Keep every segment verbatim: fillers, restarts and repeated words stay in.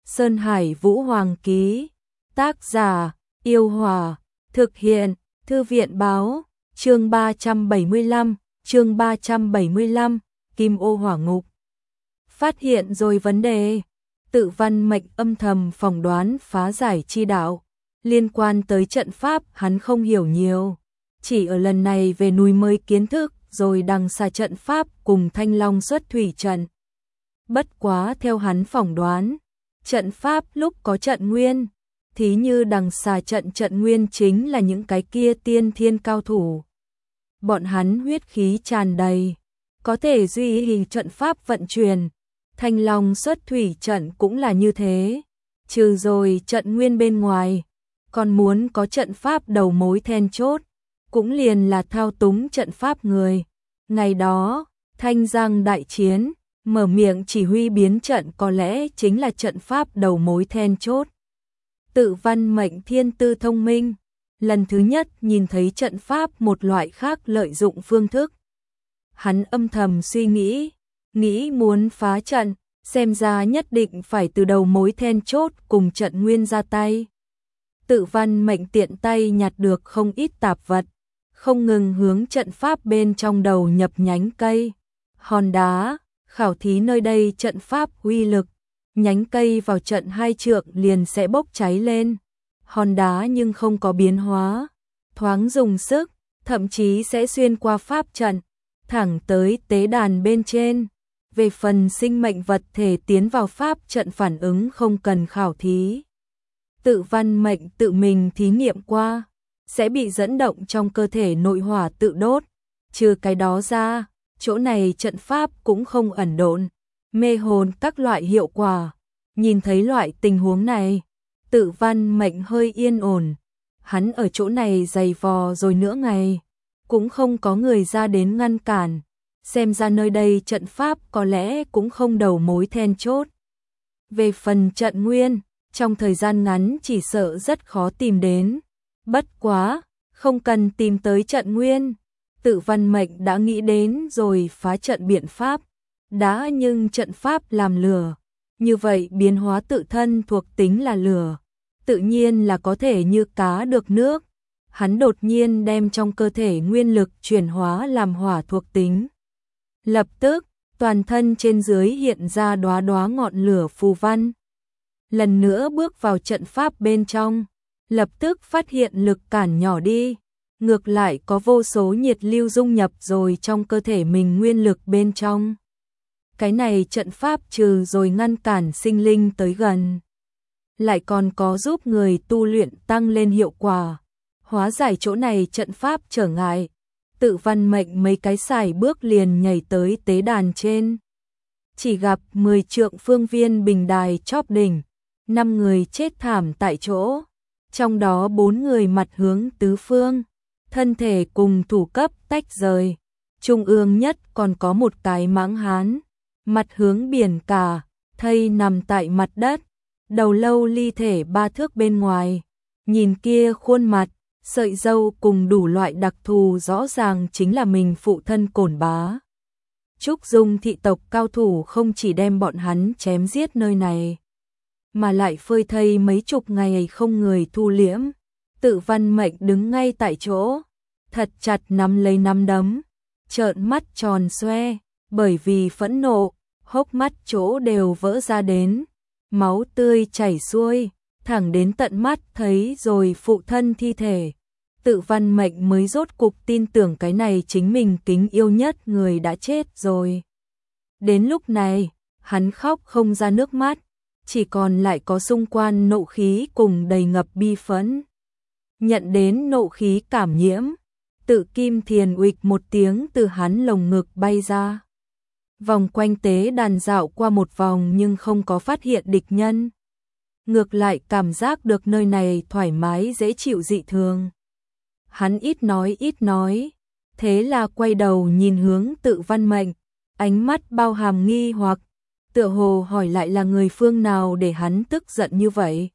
Sơn Hải Vũ Hoàng ký. Tác giả: Yêu Hòa. Thực hiện: Thư viện báo. Chương ba trăm bảy mươi lăm, chương ba trăm bảy mươi lăm, Kim Ô Hỏa Ngục. Phát hiện rồi vấn đề. Tự Văn Mệnh âm thầm phỏng đoán phá giải chi đạo. Liên quan tới trận pháp hắn không hiểu nhiều. Chỉ ở lần này về núi mới kiến thức rồi đằng xa trận pháp cùng Thanh Long xuất thủy trận. Bất quá theo hắn phỏng đoán, trận pháp lúc có trận nguyên, thí như đằng xa trận trận nguyên chính là những cái kia tiên thiên cao thủ. Bọn hắn huyết khí tràn đầy, có thể duy trì trận pháp vận chuyển. Thanh Long xuất thủy trận cũng là như thế, trừ rồi trận nguyên bên ngoài, còn muốn có trận pháp đầu mối then chốt, cũng liền là thao túng trận pháp người. Ngày đó, Thanh Giang đại chiến, mở miệng chỉ huy biến trận có lẽ chính là trận pháp đầu mối then chốt. Tự Văn Mệnh thiên tư thông minh, lần thứ nhất nhìn thấy trận pháp một loại khác lợi dụng phương thức. Hắn âm thầm suy nghĩ, nghĩ muốn phá trận, xem ra nhất định phải từ đầu mối then chốt cùng trận nguyên ra tay. Tự Văn Mệnh tiện tay nhặt được không ít tạp vật, không ngừng hướng trận pháp bên trong đầu nhập nhánh cây, hòn đá, khảo thí nơi đây trận pháp uy lực. Nhánh cây vào trận hai trượng liền sẽ bốc cháy lên, hòn đá nhưng không có biến hóa, thoáng dùng sức, thậm chí sẽ xuyên qua pháp trận, thẳng tới tế đàn bên trên. Về phần sinh mệnh vật thể tiến vào pháp trận phản ứng không cần khảo thí. Tự Văn Mệnh tự mình thí nghiệm qua, sẽ bị dẫn động trong cơ thể nội hỏa tự đốt. Trừ cái đó ra, chỗ này trận pháp cũng không ẩn độn, mê hồn các loại hiệu quả. Nhìn thấy loại tình huống này, Tự Văn Mệnh hơi yên ổn. Hắn ở chỗ này dày vò rồi nửa ngày, cũng không có người ra đến ngăn cản. Xem ra nơi đây trận pháp có lẽ cũng không đầu mối then chốt. Về phần trận nguyên, trong thời gian ngắn chỉ sợ rất khó tìm đến. Bất quá, không cần tìm tới trận nguyên. Tự Văn Mệnh đã nghĩ đến rồi phá trận biện pháp. Đã nhưng trận pháp làm lửa, như vậy biến hóa tự thân thuộc tính là lửa, tự nhiên là có thể như cá được nước. Hắn đột nhiên đem trong cơ thể nguyên lực chuyển hóa làm hỏa thuộc tính. Lập tức, toàn thân trên dưới hiện ra đóa đóa ngọn lửa phù văn. Lần nữa bước vào trận pháp bên trong, lập tức phát hiện lực cản nhỏ đi. Ngược lại có vô số nhiệt lưu dung nhập rồi trong cơ thể mình nguyên lực bên trong. Cái này trận pháp trừ rồi ngăn cản sinh linh tới gần, lại còn có giúp người tu luyện tăng lên hiệu quả, hóa giải chỗ này trận pháp trở ngại. Tự Văn Mệnh mấy cái sải bước liền nhảy tới tế đàn trên. Chỉ gặp mười trượng phương viên bình đài chóp đỉnh, năm người chết thảm tại chỗ, trong đó bốn người mặt hướng tứ phương, thân thể cùng thủ cấp tách rời. Trung ương nhất còn có một cái mãng hán, mặt hướng biển cả, thây nằm tại mặt đất, đầu lâu ly thể ba thước bên ngoài. Nhìn kia khuôn mặt, sợi râu cùng đủ loại đặc thù rõ ràng chính là mình phụ thân Cổn Bá. Trúc Dung thị tộc cao thủ không chỉ đem bọn hắn chém giết nơi này, mà lại phơi thây mấy chục ngày không người thu liễm. Tự Văn Mệnh đứng ngay tại chỗ, thật chặt nắm lấy nắm đấm, trợn mắt tròn xoe, bởi vì phẫn nộ, hốc mắt chỗ đều vỡ ra đến, máu tươi chảy xuôi, thẳng đến tận mắt thấy rồi phụ thân thi thể. Tự Văn Mệnh mới rốt cục tin tưởng cái này chính mình kính yêu nhất người đã chết rồi. Đến lúc này, hắn khóc không ra nước mắt, chỉ còn lại có xung quanh nộ khí cùng đầy ngập bi phẫn. Nhận đến nộ khí cảm nhiễm, Tự Kim Thiền uịch một tiếng từ hắn lồng ngực bay ra. Vòng quanh tế đàn dạo qua một vòng nhưng không có phát hiện địch nhân. Ngược lại cảm giác được nơi này thoải mái dễ chịu dị thường. Hắn ít nói ít nói, thế là quay đầu nhìn hướng Tự Văn Mệnh, ánh mắt bao hàm nghi hoặc, tựa hồ hỏi lại là người phương nào để hắn tức giận như vậy.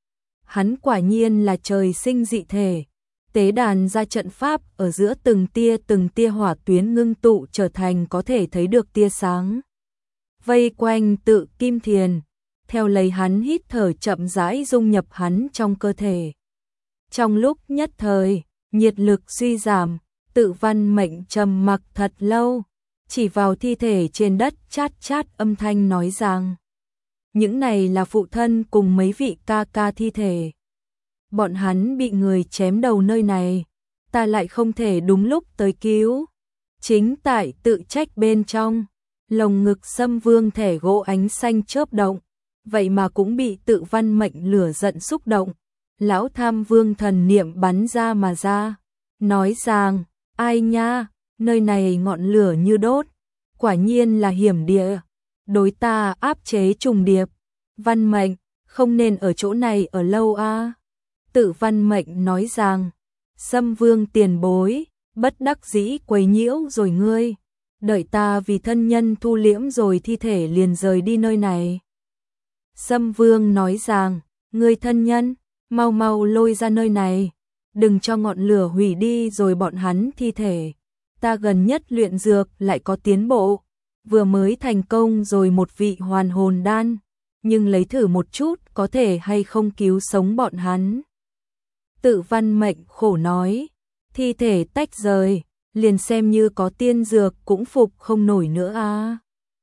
Hắn quả nhiên là trời sinh dị thể. Tế đàn ra trận pháp ở giữa từng tia từng tia hỏa tuyến ngưng tụ trở thành có thể thấy được tia sáng. Vây quanh Tự Kim Thiền, theo lấy hắn hít thở chậm rãi dung nhập hắn trong cơ thể. Trong lúc nhất thời, nhiệt lực suy giảm, Tự Văn Mệnh trầm mặc thật lâu, chỉ vào thi thể trên đất chát chát âm thanh nói rằng: những này là phụ thân cùng mấy vị ca ca thi thể. Bọn hắn bị người chém đầu nơi này, ta lại không thể đúng lúc tới cứu. Chính tại tự trách bên trong, lồng ngực Sâm Vương thẻ gỗ ánh xanh chớp động, vậy mà cũng bị Tự Văn Mệnh lửa giận xúc động. Lão Tham Vương thần niệm bắn ra mà ra, nói rằng: ai nha, nơi này ngọn lửa như đốt, quả nhiên là hiểm địa, đối ta áp chế trùng điệp. Văn Mệnh, không nên ở chỗ này ở lâu a. À. Tự Văn Mệnh nói rằng: Sâm Vương tiền bối, bất đắc dĩ quấy nhiễu rồi ngươi, đợi ta vì thân nhân thu liễm rồi thi thể liền rời đi nơi này. Sâm Vương nói rằng: ngươi thân nhân, mau mau lôi ra nơi này, đừng cho ngọn lửa hủy đi rồi bọn hắn thi thể. Ta gần nhất luyện dược lại có tiến bộ, vừa mới thành công rồi một vị hoàn hồn đan, nhưng lấy thử một chút có thể hay không cứu sống bọn hắn. Tự Văn Mệnh khổ nói: thi thể tách rời, liền xem như có tiên dược cũng phục không nổi nữa a. À.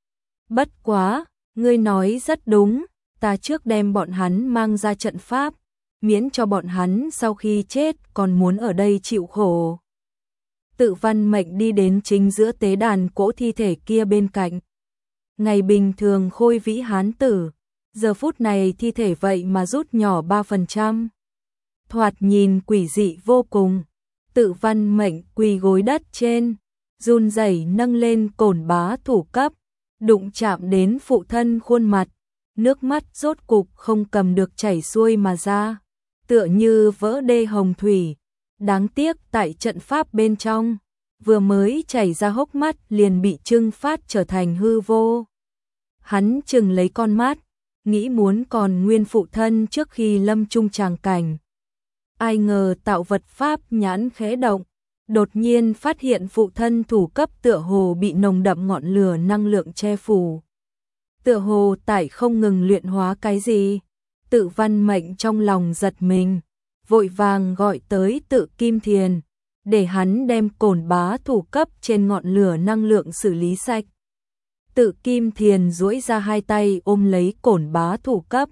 Bất quá, ngươi nói rất đúng, ta trước đem bọn hắn mang ra trận pháp, miễn cho bọn hắn sau khi chết còn muốn ở đây chịu khổ. Tự Văn Mệnh đi đến chính giữa tế đàn cỗ thi thể kia bên cạnh. Ngày bình thường khôi vĩ hán tử, giờ phút này thi thể vậy mà rút nhỏ ba phần trăm. Thoạt nhìn quỷ dị vô cùng. Tự Văn Mệnh quỳ gối đất trên, run rẩy nâng lên cổn bá thủ cấp, đụng chạm đến phụ thân khuôn mặt, nước mắt rốt cục không cầm được chảy xuôi mà ra, tựa như vỡ đê hồng thủy. Đáng tiếc tại trận pháp bên trong, vừa mới chảy ra hốc mắt liền bị trưng phát trở thành hư vô. Hắn chừng lấy con mắt, nghĩ muốn còn nguyên phụ thân trước khi lâm chung tràng cảnh. Ai ngờ tạo vật pháp nhãn khẽ động, đột nhiên phát hiện phụ thân thủ cấp tựa hồ bị nồng đậm ngọn lửa năng lượng che phủ. Tựa hồ tại không ngừng luyện hóa cái gì. Tự Văn Mệnh trong lòng giật mình, vội vàng gọi tới Tự Kim Thiền, để hắn đem cổn bá thủ cấp trên ngọn lửa năng lượng xử lý sạch. Tự Kim Thiền duỗi ra hai tay ôm lấy cổn bá thủ cấp.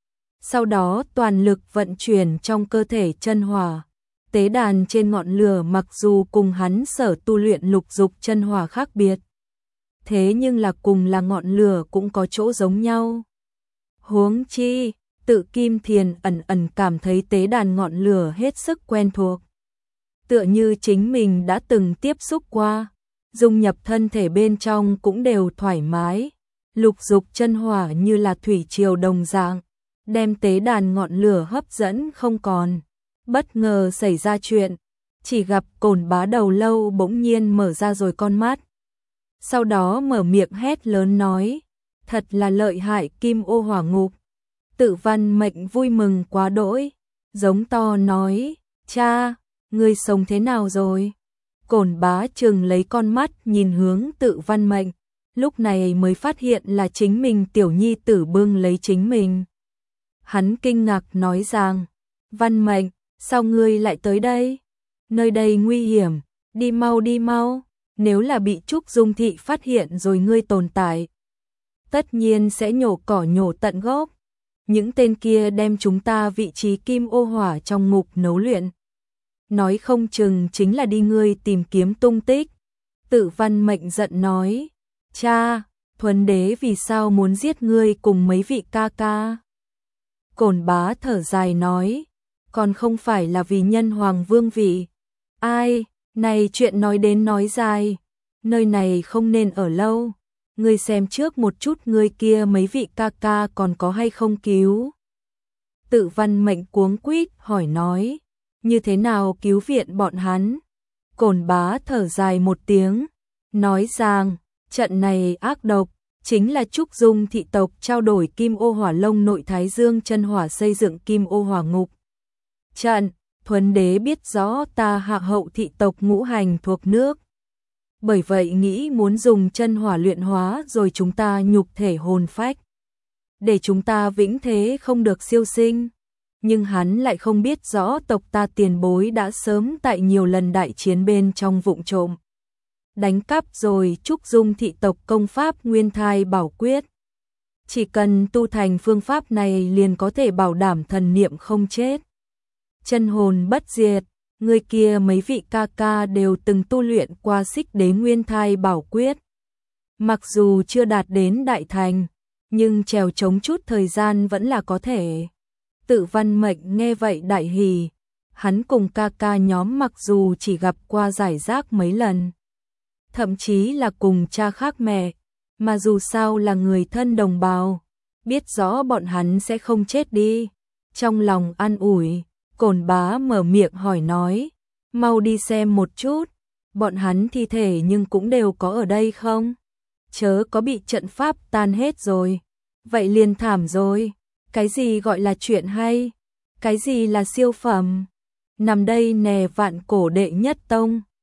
Sau đó toàn lực vận chuyển trong cơ thể chân hỏa. Tế đàn trên ngọn lửa mặc dù cùng hắn sở tu luyện lục dục chân hỏa khác biệt, thế nhưng là cùng là ngọn lửa cũng có chỗ giống nhau. Huống chi, Tự Kim Thiền ẩn ẩn cảm thấy tế đàn ngọn lửa hết sức quen thuộc. Tựa như chính mình đã từng tiếp xúc qua, dung nhập thân thể bên trong cũng đều thoải mái. Lục dục chân hỏa như là thủy triều đồng dạng, đem tế đàn ngọn lửa hấp dẫn không còn. Bất ngờ xảy ra chuyện, chỉ gặp cổn bá đầu lâu bỗng nhiên mở ra rồi con mắt. Sau đó mở miệng hét lớn nói: thật là lợi hại Kim Ô Hỏa Ngục. Tự Văn Mệnh vui mừng quá đỗi, giống to nói: cha, ngươi sống thế nào rồi? Cổn bá trừng lấy con mắt nhìn hướng Tự Văn Mệnh, lúc này mới phát hiện là chính mình tiểu nhi tử bưng lấy chính mình. Hắn kinh ngạc nói rằng: Văn Mệnh, sao ngươi lại tới đây? Nơi đây nguy hiểm, đi mau đi mau, nếu là bị Trúc Dung Thị phát hiện rồi ngươi tồn tại, tất nhiên sẽ nhổ cỏ nhổ tận gốc. Những tên kia đem chúng ta vị trí Kim Ô Hỏa trong ngục nấu luyện, nói không chừng chính là đi ngươi tìm kiếm tung tích. Tự Văn Mệnh giận nói: cha, Thuần Đế vì sao muốn giết ngươi cùng mấy vị ca ca? Cổn bá thở dài nói: còn không phải là vì nhân hoàng vương vị. Ai, này chuyện nói đến nói dài, nơi này không nên ở lâu. Ngươi xem trước một chút ngươi kia mấy vị ca ca còn có hay không cứu. Tự Văn Mệnh cuống quýt hỏi nói: như thế nào cứu viện bọn hắn? Cổn bá thở dài một tiếng, nói rằng: trận này ác độc, chính là Trúc Dung thị tộc trao đổi Kim Ô Hỏa Lông nội Thái Dương chân hỏa xây dựng Kim Ô Hỏa Ngục. Trận, Thuần Đế biết rõ ta hạ hậu thị tộc ngũ hành thuộc nước, bởi vậy nghĩ muốn dùng chân hỏa luyện hóa rồi chúng ta nhục thể hồn phách. để chúng ta vĩnh thế không được siêu sinh. Nhưng hắn lại không biết rõ tộc ta tiền bối đã sớm tại nhiều lần đại chiến bên trong vụng trộm đánh cắp rồi trúc dung thị tộc công pháp Nguyên Thai Bảo Quyết. Chỉ cần tu thành phương pháp này liền có thể bảo đảm thần niệm không chết, chân hồn bất diệt. Người kia mấy vị ca ca đều từng tu luyện qua Xích Đế Nguyên Thai Bảo Quyết. Mặc dù chưa đạt đến đại thành, nhưng trèo chống chút thời gian vẫn là có thể. Tự Văn Mệnh nghe vậy đại hỉ, hắn cùng ca ca nhóm mặc dù chỉ gặp qua giải rác mấy lần, thậm chí là cùng cha khác mẹ, mà dù sao là người thân đồng bào, biết rõ bọn hắn sẽ không chết đi. Trong lòng an ủi, Cổn Bá mở miệng hỏi nói, mau đi xem một chút, bọn hắn thi thể nhưng cũng đều có ở đây không? Chớ có bị trận pháp tan hết rồi, vậy liền thảm rồi. Cái gì gọi là chuyện hay? Cái gì là siêu phẩm? Nằm đây nè vạn cổ đệ nhất tông.